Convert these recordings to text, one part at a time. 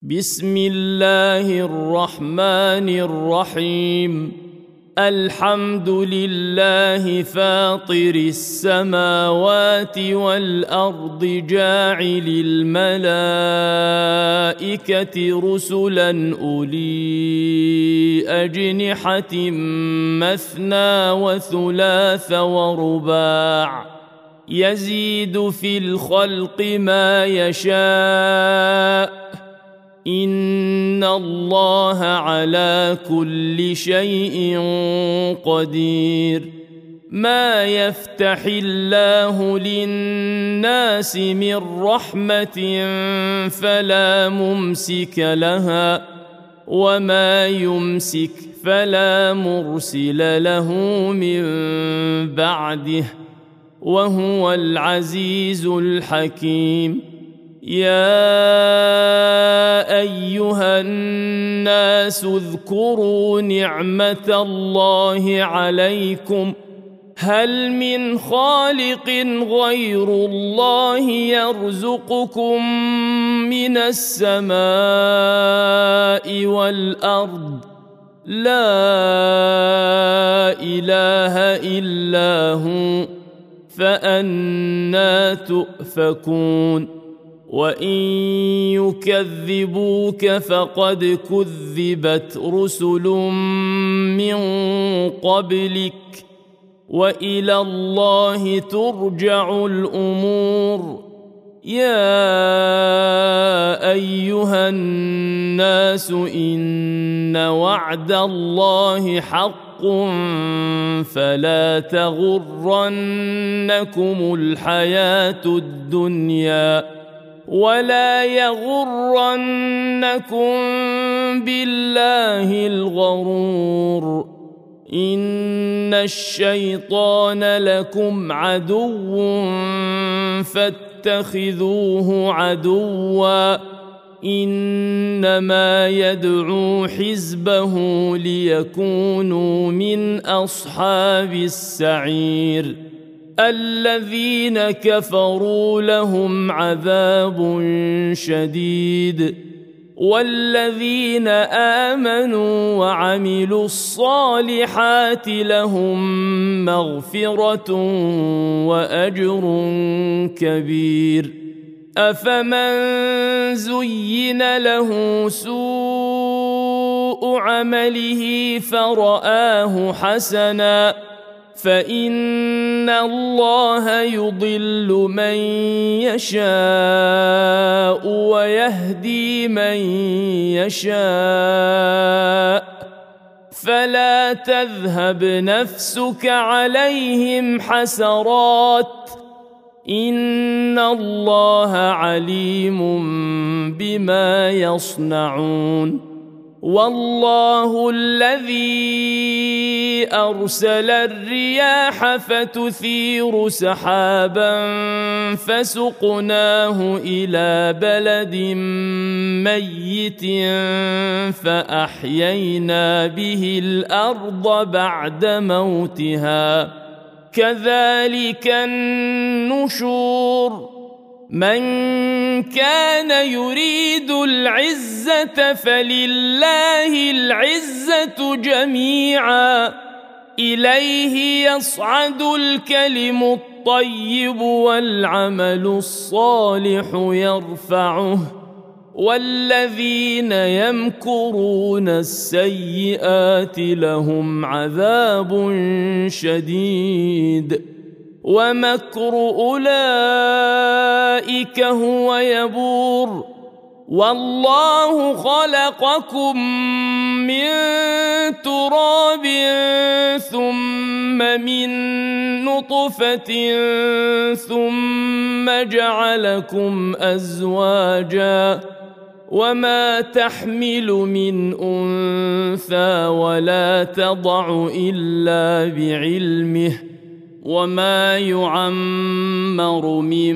بسم الله الرحمن الرحيم. الحمد لله فاطر السماوات والأرض جاعل الملائكة رسلا أولي أجنحة مثنى وثلاث ورباع يزيد في الخلق ما يشاء إن الله على كل شيء قدير. ما يفتح الله للناس من رحمة فلا ممسك لها وما يمسك فلا مرسل له من بعده وهو العزيز الحكيم. يا أيها الناس اذكروا نعمة الله عليكم هل من خالق غير الله يرزقكم من السماء والأرض لا إله إلا هو فأنى تؤفكون. وإن يكذبوك فقد كذبت رسل من قبلك وإلى الله ترجع الأمور. يا أيها الناس إن وعد الله حق فلا تغرنكم الحياة الدنيا ولا يغرنكم بالله الغرور. إن الشيطان لكم عدو فاتخذوه عدوا إنما يدعو حزبه ليكونوا من أصحاب السعير. الذين كفروا لهم عذاب شديد والذين آمنوا وعملوا الصالحات لهم مغفرة وأجر كبير. أفمن زين له سوء عمله فرآه حسنا فإن الله يضل من يشاء ويهدي من يشاء فلا تذهب نفسك عليهم حسرات إن الله عليم بما يصنعون. والله الذي أرسل الرياح فتثير سحابا فسقناه إلى بلد ميت فأحيينا به الأرض بعد موتها كذلك النشور. من كان يريد العزة فلله العزة جميعا إليه يصعد الكلم الطيب والعمل الصالح يرفعه والذين يمكرون السيئات لهم عذاب شديد ومكر أولئك هو يبور. والله خلقكم من تراب ثم من نطفة ثم جعلكم أزواجا وما تحمل من أنثى ولا تضع إلا بعلمه وما يعمر من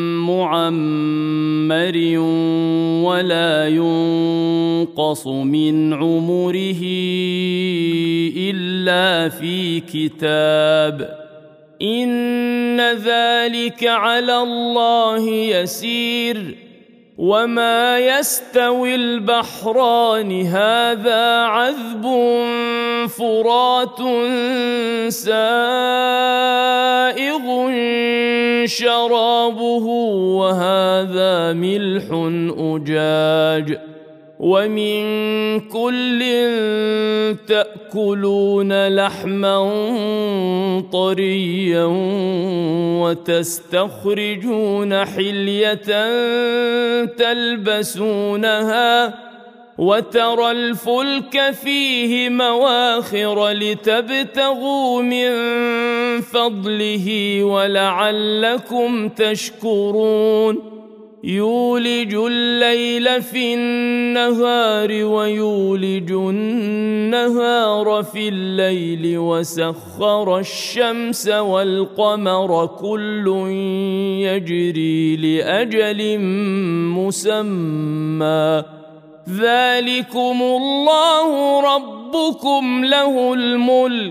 معمر ولا ينقص من عمره إلا في كتاب إن ذلك على الله يسير. وما يستوي البحران هذا عذب فرات سائغ شرابه وهذا ملح أجاج ومن كل تأكلون لحما طريا وتستخرجون حلية تلبسونها وترى الفلك فيه مواخر لتبتغوا من فضله ولعلكم تشكرون يولج الليل في النهار ويولج النهار في الليل وسخر الشمس والقمر كل يجري لأجل مسمى ذلكم الله ربكم له الملك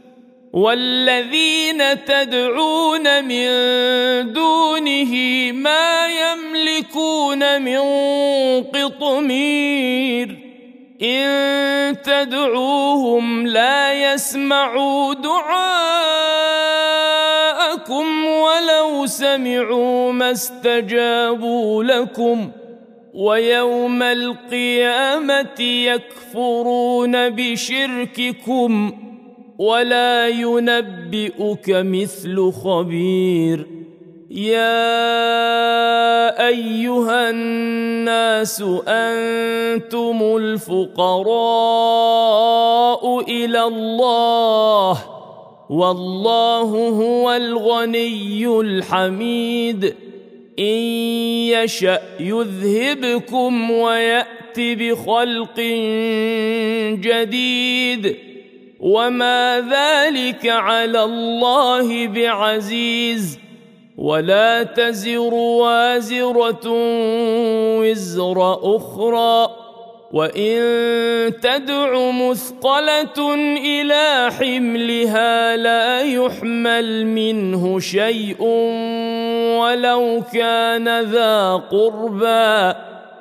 والذين تدعون من دونه ما يملكون من قطمير إن تدعوهم لا يسمعوا دعاءكم ولو سمعوا ما استجابوا لكم ويوم القيامة يكفرون بشرككم ولا ينبئك مثل خبير يا أيها الناس أنتم الفقراء إلى الله والله هو الغني الحميد إن يشأ يذهبكم ويأت بخلق جديد وما ذلك على الله بعزيز ولا تزر وازرة وزر أخرى وإن تدع مثقلة إلى حملها لا يحمل منه شيء ولو كان ذا قربى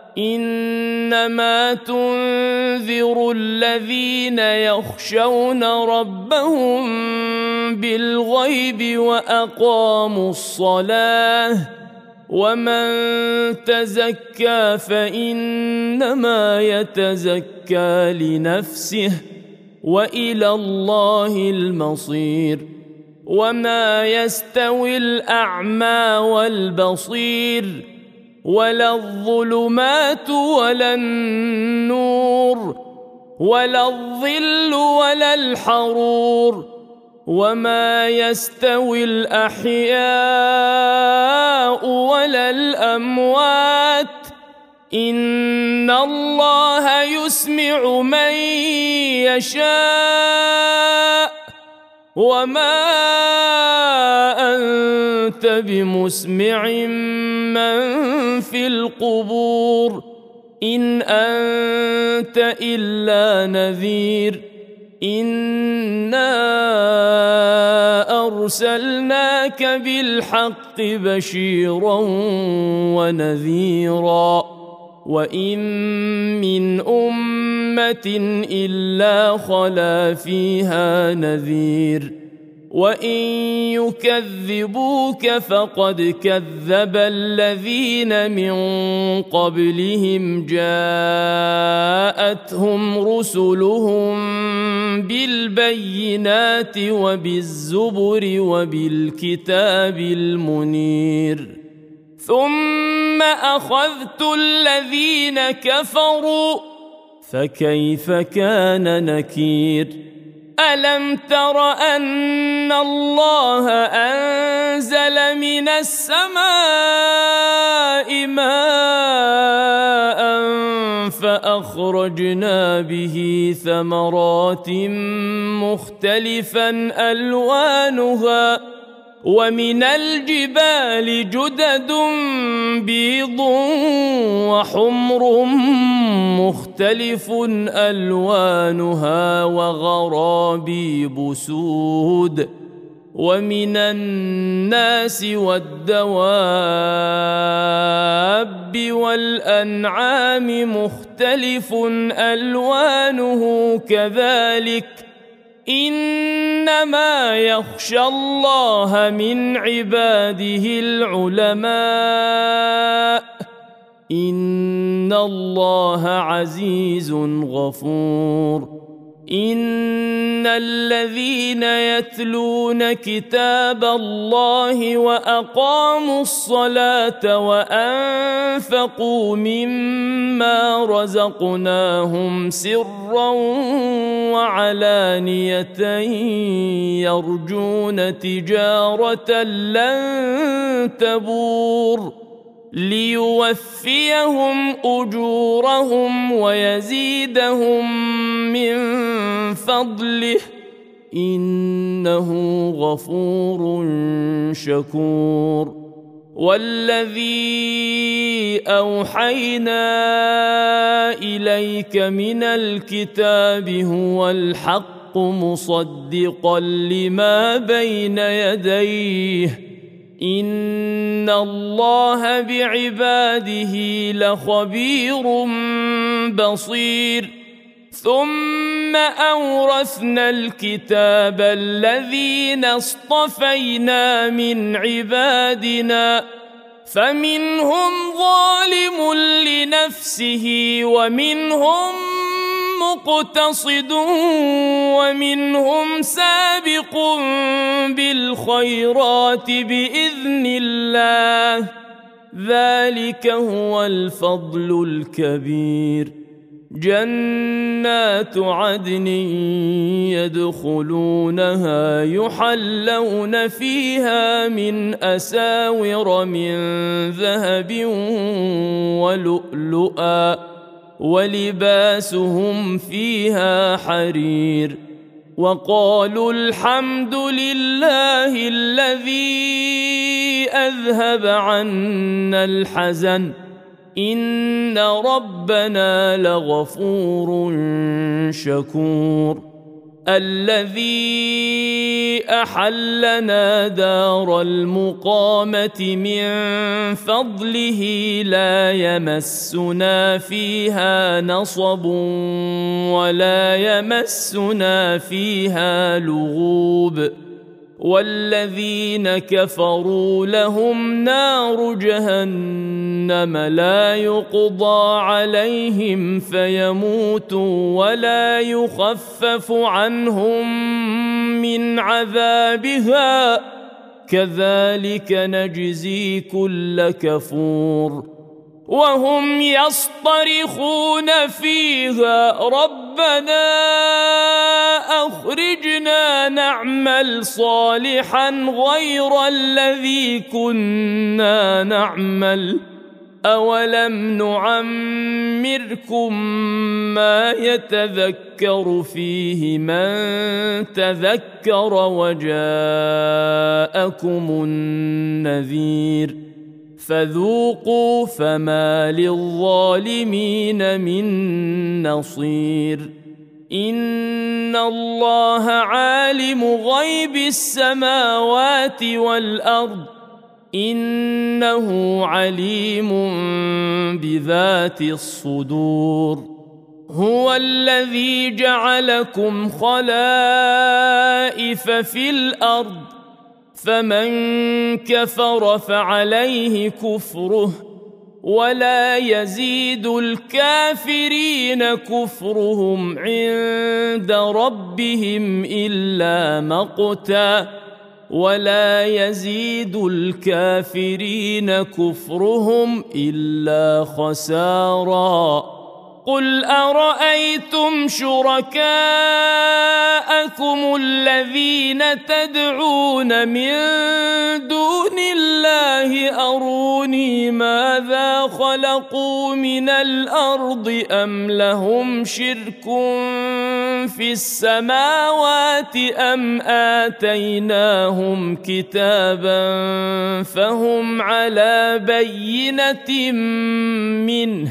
إنما تنذر الذين يخشون ربهم بالغيب وأقاموا الصلاة ومن تزكى فإنما يتزكى لنفسه وإلى الله المصير وما يستوي الأعمى والبصير ولا الظلمات ولا النور ولا الظل ولا الحرور وما يستوي الأحياء ولا الأموات إن الله يسمع من يشاء وما أنت بمسمع من في القبور إن أنت إلا نذير إنا أرسلناك بالحق بشيرا ونذيرا وإن من أمة إلا خلا فيها نذير وإن يكذبوك فقد كذب الذين من قبلهم جاءتهم رسلهم بالبينات وبالزبر وبالكتاب المنير ثم أخذت الذين كفروا فكيف كان نكير ألم تر أن الله أنزل من السماء ماء فأخرجنا به ثمرات مختلفا ألوانها ومن الجبال جدد بيض وحمر مختلف ألوانها وغرابيب سود ومن الناس والدواب والأنعام مختلف ألوانه كذلك إنما يخشى الله من عباده العلماء إن الله عزيز غفور إن الذين يتلون كتاب الله وأقاموا الصلاة وأنفقوا مما رزقناهم سرا وعلانية يرجون تجارة لن تبور ليوفيهم أجورهم ويزيدهم من فضله إنه غفور شكور والذي أوحينا إليك من الكتاب هو الحق مصدقا لما بين يديه إن الله بعباده لخبير بصير ثم أورثنا الكتاب الذين اصطفينا من عبادنا فمنهم ظالم لنفسه ومنهم مقتصد ومنهم سابق بالخيرات بإذن الله ذلك هو الفضل الكبير جنات عدن يدخلونها يحلون فيها من أساور من ذهب ولؤلؤا ولباسهم فيها حرير وقالوا الحمد لله الذي أذهب عنا الحزن إن ربنا لغفور شكور الذي أحلنا دار المقامة من فضله لا يمسنا فيها نصب ولا يمسنا فيها لغوب والذين كفروا لهم نار جهنم لا يقضى عليهم فيموتوا ولا يخفف عنهم من عذابها كذلك نجزي كل كفور وهم يصطرخون فيها ربنا أخرجنا نعمل صالحا غير الذي كنا نعمل أولم نعمركم ما يتذكر فيه من تذكر وجاءكم النذير فذوقوا فما للظالمين من نصير إن الله عالم غيب السماوات والأرض إنه عليم بذات الصدور هو الذي جعلكم خلائف في الأرض فمن كفر فعليه كفره ولا يزيد الكافرين كفرهم عند ربهم إلا مقتا ولا يزيد الكافرين كفرهم إلا خسارا قل أرأيتم شركاءكم الذين تدعون من دون الله أروني ماذا خلقوا من الأرض أم لهم شرك في السماوات أم آتيناهم كتابا فهم على بينة منه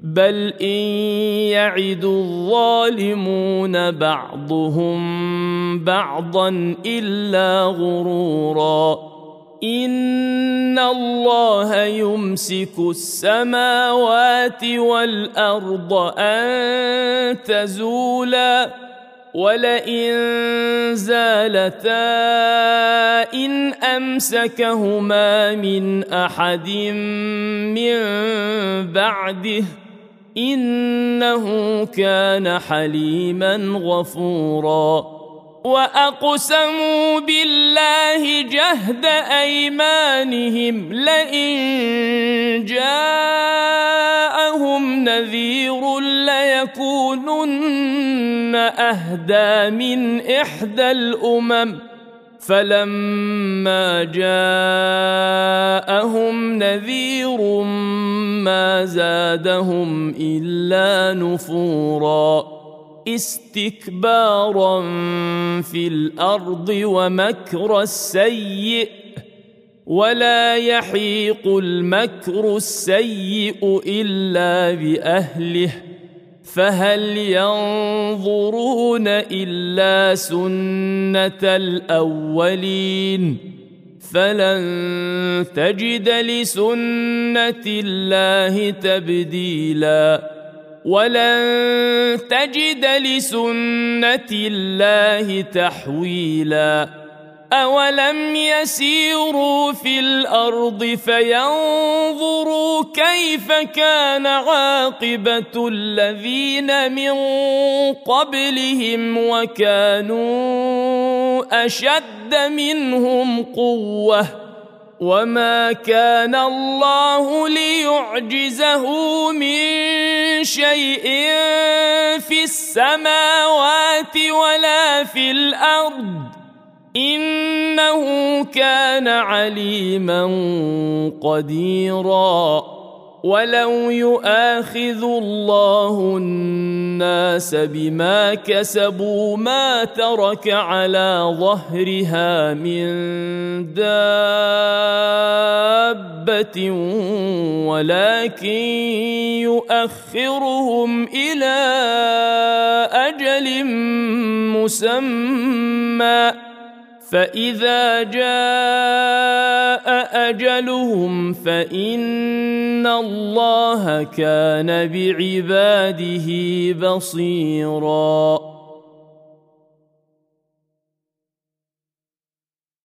بل إن يعد الظالمون بعضهم بعضا إلا غرورا إن الله يمسك السماوات والأرض أن تزولا ولئن زالتا إن أمسكهما من أحد من بعده إنه كان حليما غفورا وأقسموا بالله جهد أيمانهم لئن جاءهم نذير ليكونن أهدى من إحدى الأمم فلما جاءهم نذير ما زادهم إلا نفورا استكبارا في الأرض ومكر السيء ولا يحيق المكر السيء إلا بأهله فهل ينظرون إلا سنة الأولين فلن تجد لسنة الله تبديلا ولن تجد لسنة الله تحويلا أولم يسيروا في الأرض فينظروا كيف كان عاقبة الذين من قبلهم وكانوا أشد منهم قوة وما كان الله ليعجزه من شيء في السماوات ولا في الأرض إنه كان عليما قديرا ولو يؤاخذ الله الناس بما كسبوا ما ترك على ظهرها من دابة ولكن يؤخرهم إلى أجل مسمى فإذا جاء أجلهم فإن الله كان بعباده بصيراً